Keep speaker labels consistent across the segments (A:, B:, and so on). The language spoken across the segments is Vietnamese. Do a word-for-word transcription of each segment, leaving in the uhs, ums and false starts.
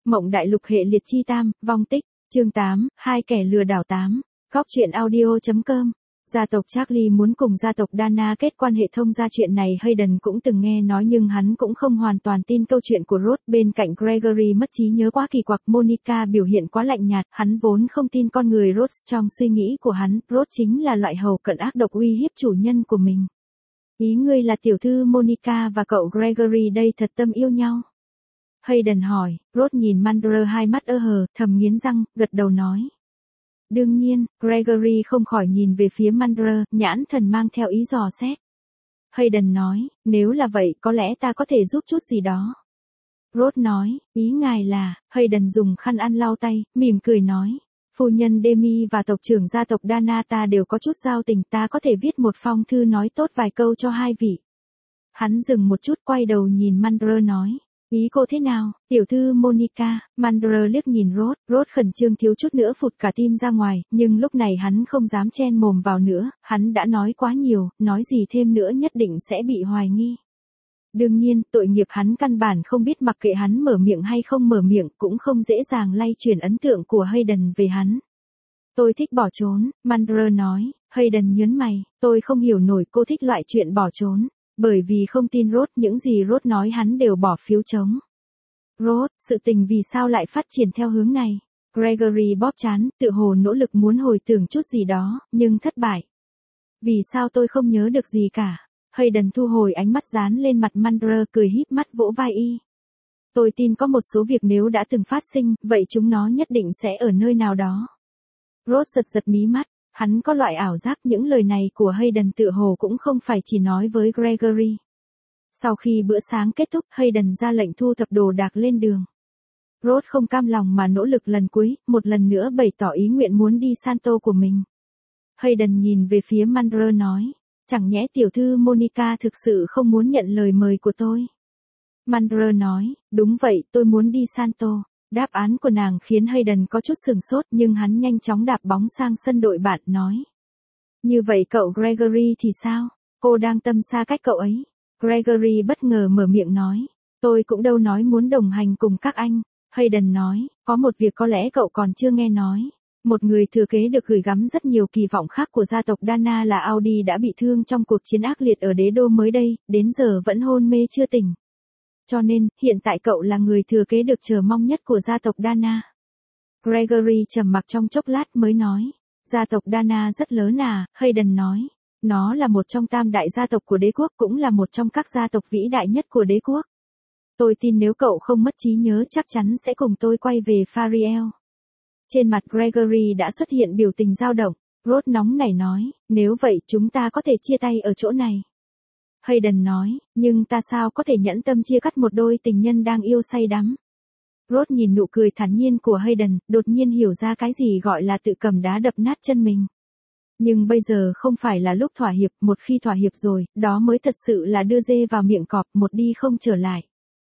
A: Mộng Đại Lục hệ liệt chi tam, vong tích, chương tám, hai kẻ lừa đảo tám. Góc truyện audio chấm com. Gia tộc Charlie muốn cùng gia tộc Dana kết quan hệ thông gia chuyện này Hayden cũng từng nghe nói nhưng hắn cũng không hoàn toàn tin câu chuyện của Rose. Bên cạnh Gregory mất trí nhớ quá kỳ quặc, Monica biểu hiện quá lạnh nhạt, hắn vốn không tin con người Rose. Trong suy nghĩ của hắn, Rose chính là loại hầu cận ác độc uy hiếp chủ nhân của mình. Ý ngươi là tiểu thư Monica và cậu Gregory đây thật tâm yêu nhau? Hayden hỏi. Rose nhìn Mandler hai mắt ơ hờ, thầm nghiến răng, gật đầu nói. Đương nhiên. Gregory không khỏi nhìn về phía Mandler, nhãn thần mang theo ý dò xét. Hayden nói, nếu là vậy có lẽ ta có thể giúp chút gì đó. Rose nói, ý ngài là. Hayden dùng khăn ăn lau tay, mỉm cười nói. Phu nhân Demi và tộc trưởng gia tộc Dana ta đều có chút giao tình, ta có thể viết một phong thư nói tốt vài câu cho hai vị. Hắn dừng một chút, quay đầu nhìn Mandler nói. Ý cô thế nào, tiểu thư Monica? Mandler liếc nhìn Rose, Rose khẩn trương thiếu chút nữa phụt cả tim ra ngoài, nhưng lúc này hắn không dám chen mồm vào nữa, hắn đã nói quá nhiều, nói gì thêm nữa nhất định sẽ bị hoài nghi. Đương nhiên, tội nghiệp hắn căn bản không biết, mặc kệ hắn mở miệng hay không mở miệng cũng không dễ dàng lay chuyển ấn tượng của Hayden về hắn. Tôi thích bỏ trốn, Mandler nói. Hayden nhớn mày, tôi không hiểu nổi cô thích loại chuyện bỏ trốn. Bởi vì không tin Rose, những gì Rose nói hắn đều bỏ phiếu chống. Rose, sự tình vì sao lại phát triển theo hướng này? Gregory bóp trán, tự hồ nỗ lực muốn hồi tưởng chút gì đó, nhưng thất bại. Vì sao tôi không nhớ được gì cả? Hayden thu hồi ánh mắt dán lên mặt Mandler, cười híp mắt vỗ vai y. Tôi tin có một số việc nếu đã từng phát sinh, vậy chúng nó nhất định sẽ ở nơi nào đó. Rose giật giật mí mắt. Hắn có loại ảo giác những lời này của Hayden tự hồ cũng không phải chỉ nói với Gregory. Sau khi bữa sáng kết thúc, Hayden ra lệnh thu thập đồ đạc lên đường. Rose không cam lòng mà nỗ lực lần cuối, một lần nữa bày tỏ ý nguyện muốn đi Santo của mình. Hayden nhìn về phía Mandler nói, chẳng nhẽ tiểu thư Monica thực sự không muốn nhận lời mời của tôi? Mandler nói, đúng vậy, tôi muốn đi Santo. Đáp án của nàng khiến Hayden có chút sừng sốt, nhưng hắn nhanh chóng đạp bóng sang sân đội bạn, nói. Như vậy cậu Gregory thì sao? Cô đang tâm xa cách cậu ấy. Gregory bất ngờ mở miệng nói. Tôi cũng đâu nói muốn đồng hành cùng các anh. Hayden nói, có một việc có lẽ cậu còn chưa nghe nói. Một người thừa kế được gửi gắm rất nhiều kỳ vọng khác của gia tộc Dana là Audi đã bị thương trong cuộc chiến ác liệt ở đế đô mới đây, đến giờ vẫn hôn mê chưa tỉnh. Cho nên, hiện tại cậu là người thừa kế được chờ mong nhất của gia tộc Dana. Gregory trầm mặc trong chốc lát mới nói. Gia tộc Dana rất lớn à, Hayden nói. Nó là một trong tam đại gia tộc của đế quốc, cũng là một trong các gia tộc vĩ đại nhất của đế quốc. Tôi tin nếu cậu không mất trí nhớ chắc chắn sẽ cùng tôi quay về Fariel. Trên mặt Gregory đã xuất hiện biểu tình dao động. Rose nóng nảy nói, nếu vậy chúng ta có thể chia tay ở chỗ này. Hayden nói, nhưng ta sao có thể nhẫn tâm chia cắt một đôi tình nhân đang yêu say đắm. Rose nhìn nụ cười thản nhiên của Hayden, đột nhiên hiểu ra cái gì gọi là tự cầm đá đập nát chân mình. Nhưng bây giờ không phải là lúc thỏa hiệp, một khi thỏa hiệp rồi, đó mới thật sự là đưa dê vào miệng cọp, một đi không trở lại.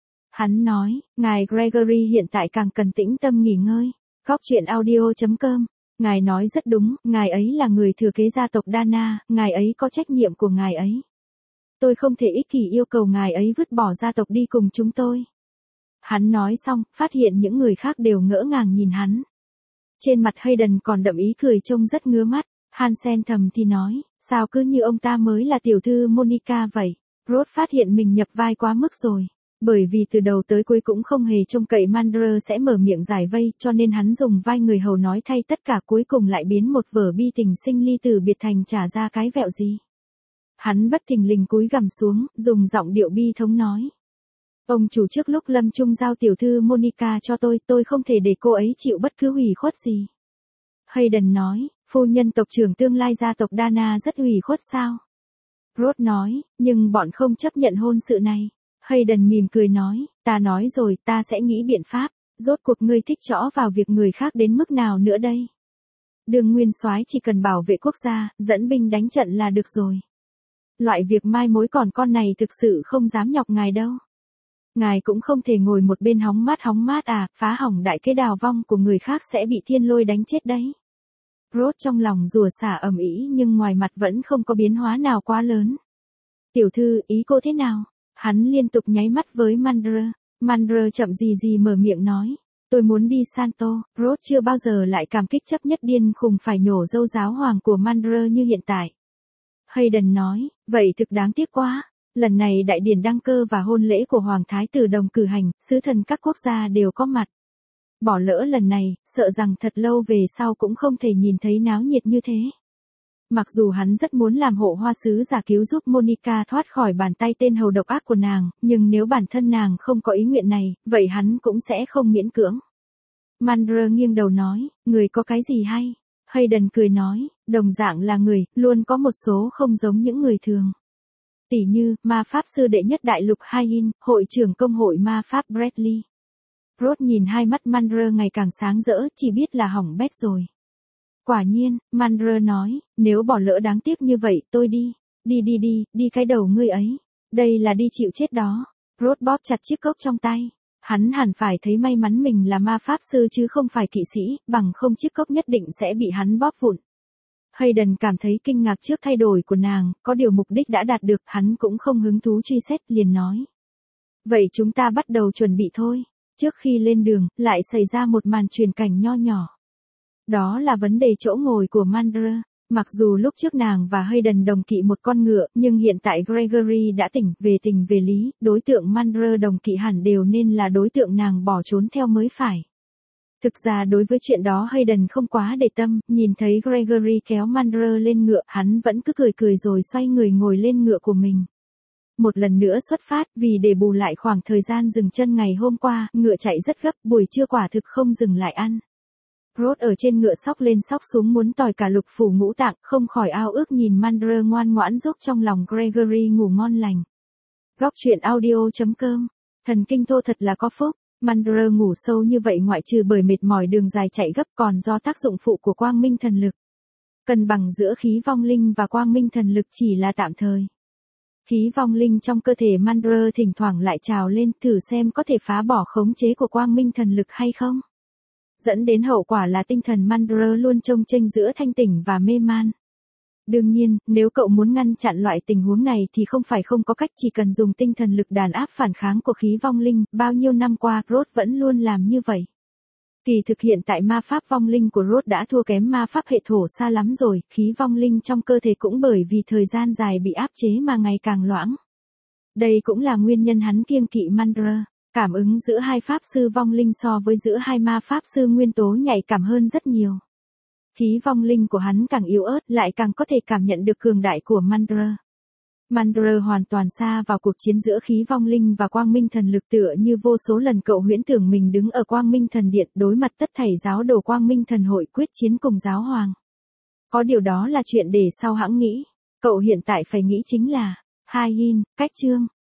A: Hắn nói, ngài Gregory hiện tại càng cần tĩnh tâm nghỉ ngơi. Góc truyện audio chấm com. Ngài nói rất đúng, ngài ấy là người thừa kế gia tộc Dana, ngài ấy có trách nhiệm của ngài ấy. Tôi không thể ích kỷ yêu cầu ngài ấy vứt bỏ gia tộc đi cùng chúng tôi. Hắn nói xong, phát hiện những người khác đều ngỡ ngàng nhìn hắn. Trên mặt Hayden còn đậm ý cười trông rất ngứa mắt. Hansen thầm thì nói, sao cứ như ông ta mới là tiểu thư Monica vậy. Rose phát hiện mình nhập vai quá mức rồi. Bởi vì từ đầu tới cuối cũng không hề trông cậy Mandler sẽ mở miệng giải vây, cho nên hắn dùng vai người hầu nói thay tất cả, cuối cùng lại biến một vở bi tình sinh ly từ biệt thành trả ra cái vẹo gì. Hắn bất thình lình cúi gằm xuống, dùng giọng điệu bi thống nói. Ông chủ, trước lúc lâm chung giao tiểu thư Monica cho tôi, tôi không thể để cô ấy chịu bất cứ ủy khuất gì. Hayden nói, phu nhân tộc trưởng tương lai gia tộc Dana rất ủy khuất sao? Rose nói, nhưng bọn không chấp nhận hôn sự này. Hayden mỉm cười nói, ta nói rồi, ta sẽ nghĩ biện pháp. Rốt cuộc ngươi thích chõ vào việc người khác đến mức nào nữa đây? Đường nguyên soái chỉ cần bảo vệ quốc gia, dẫn binh đánh trận là được rồi. Loại việc mai mối còn con này thực sự không dám nhọc ngài đâu. Ngài cũng không thể ngồi một bên hóng mát hóng mát à, phá hỏng đại kế đào vong của người khác sẽ bị thiên lôi đánh chết đấy. Rose trong lòng rủa xả ầm ĩ nhưng ngoài mặt vẫn không có biến hóa nào quá lớn. Tiểu thư, ý cô thế nào? Hắn liên tục nháy mắt với Mandler. Mandler chậm gì gì mở miệng nói. Tôi muốn đi Santo. Rốt chưa bao giờ lại cảm kích chấp nhất điên khùng phải nhổ dâu giáo hoàng của Mandre như hiện tại. Hayden nói, vậy thực đáng tiếc quá. Lần này đại điển đăng cơ và hôn lễ của Hoàng Thái tử Đồng cử hành, sứ thần các quốc gia đều có mặt. Bỏ lỡ lần này, sợ rằng thật lâu về sau cũng không thể nhìn thấy náo nhiệt như thế. Mặc dù hắn rất muốn làm hộ hoa sứ giả cứu giúp Monica thoát khỏi bàn tay tên hầu độc ác của nàng, nhưng nếu bản thân nàng không có ý nguyện này, vậy hắn cũng sẽ không miễn cưỡng. Mandre nghiêng đầu nói, người có cái gì hay? Hayden cười nói, đồng dạng là người, luôn có một số không giống những người thường. Tỷ như, ma pháp sư đệ nhất đại lục Hayin, hội trưởng công hội ma pháp Bradley. Rốt nhìn hai mắt Mandre ngày càng sáng rỡ, chỉ biết là hỏng bét rồi. Quả nhiên, Mandre nói, nếu bỏ lỡ đáng tiếc như vậy, tôi đi. Đi đi đi, đi cái đầu ngươi ấy. Đây là đi chịu chết đó. Rốt bóp chặt chiếc cốc trong tay. Hắn hẳn phải thấy may mắn mình là ma pháp sư chứ không phải kỵ sĩ, bằng không chiếc cốc nhất định sẽ bị hắn bóp vụn. Hayden cảm thấy kinh ngạc trước thay đổi của nàng, có điều mục đích đã đạt được, hắn cũng không hứng thú truy xét, liền nói. Vậy chúng ta bắt đầu chuẩn bị thôi. Trước khi lên đường, lại xảy ra một màn truyền cảnh nho nhỏ. Đó là vấn đề chỗ ngồi của Mandre. Mặc dù lúc trước nàng và Hayden đồng kỵ một con ngựa, nhưng hiện tại Gregory đã tỉnh, về tình về lý, đối tượng Mandre đồng kỵ hẳn đều nên là đối tượng nàng bỏ trốn theo mới phải. Thực ra đối với chuyện đó Hayden không quá để tâm, nhìn thấy Gregory kéo Mandre lên ngựa, hắn vẫn cứ cười cười rồi xoay người ngồi lên ngựa của mình. Một lần nữa xuất phát, vì để bù lại khoảng thời gian dừng chân ngày hôm qua, ngựa chạy rất gấp, buổi trưa quả thực không dừng lại ăn. Rốt ở trên ngựa sóc lên sóc xuống muốn tỏi cả lục phủ ngũ tạng, không khỏi ao ước nhìn Mandre ngoan ngoãn giúp trong lòng Gregory ngủ ngon lành. Góc truyện audio chấm com. Thần kinh thô thật là có phúc. Mandre ngủ sâu như vậy ngoại trừ bởi mệt mỏi đường dài chạy gấp còn do tác dụng phụ của quang minh thần lực. Cân bằng giữa khí vong linh và quang minh thần lực chỉ là tạm thời. Khí vong linh trong cơ thể Mandre thỉnh thoảng lại trào lên, thử xem có thể phá bỏ khống chế của quang minh thần lực hay không. Dẫn đến hậu quả là tinh thần Mandre luôn chông chênh giữa thanh tỉnh và mê man. Đương nhiên, nếu cậu muốn ngăn chặn loại tình huống này thì không phải không có cách, chỉ cần dùng tinh thần lực đàn áp phản kháng của khí vong linh, bao nhiêu năm qua Rốt vẫn luôn làm như vậy. Kỳ thực hiện tại ma pháp vong linh của Rốt đã thua kém ma pháp hệ thổ xa lắm rồi, khí vong linh trong cơ thể cũng bởi vì thời gian dài bị áp chế mà ngày càng loãng. Đây cũng là nguyên nhân hắn kiêng kỵ Mandre. Cảm ứng giữa hai pháp sư vong linh so với giữa hai ma pháp sư nguyên tố nhạy cảm hơn rất nhiều. Khí vong linh của hắn càng yếu ớt lại càng có thể cảm nhận được cường đại của Mandre. Mandre hoàn toàn sa vào cuộc chiến giữa khí vong linh và quang minh thần lực, tựa như vô số lần cậu huyễn tưởng mình đứng ở quang minh thần điện đối mặt tất thảy giáo đồ quang minh thần hội quyết chiến cùng giáo hoàng. Có điều đó là chuyện để sau hãng nghĩ. Cậu hiện tại phải nghĩ chính là Hayin, cách chương.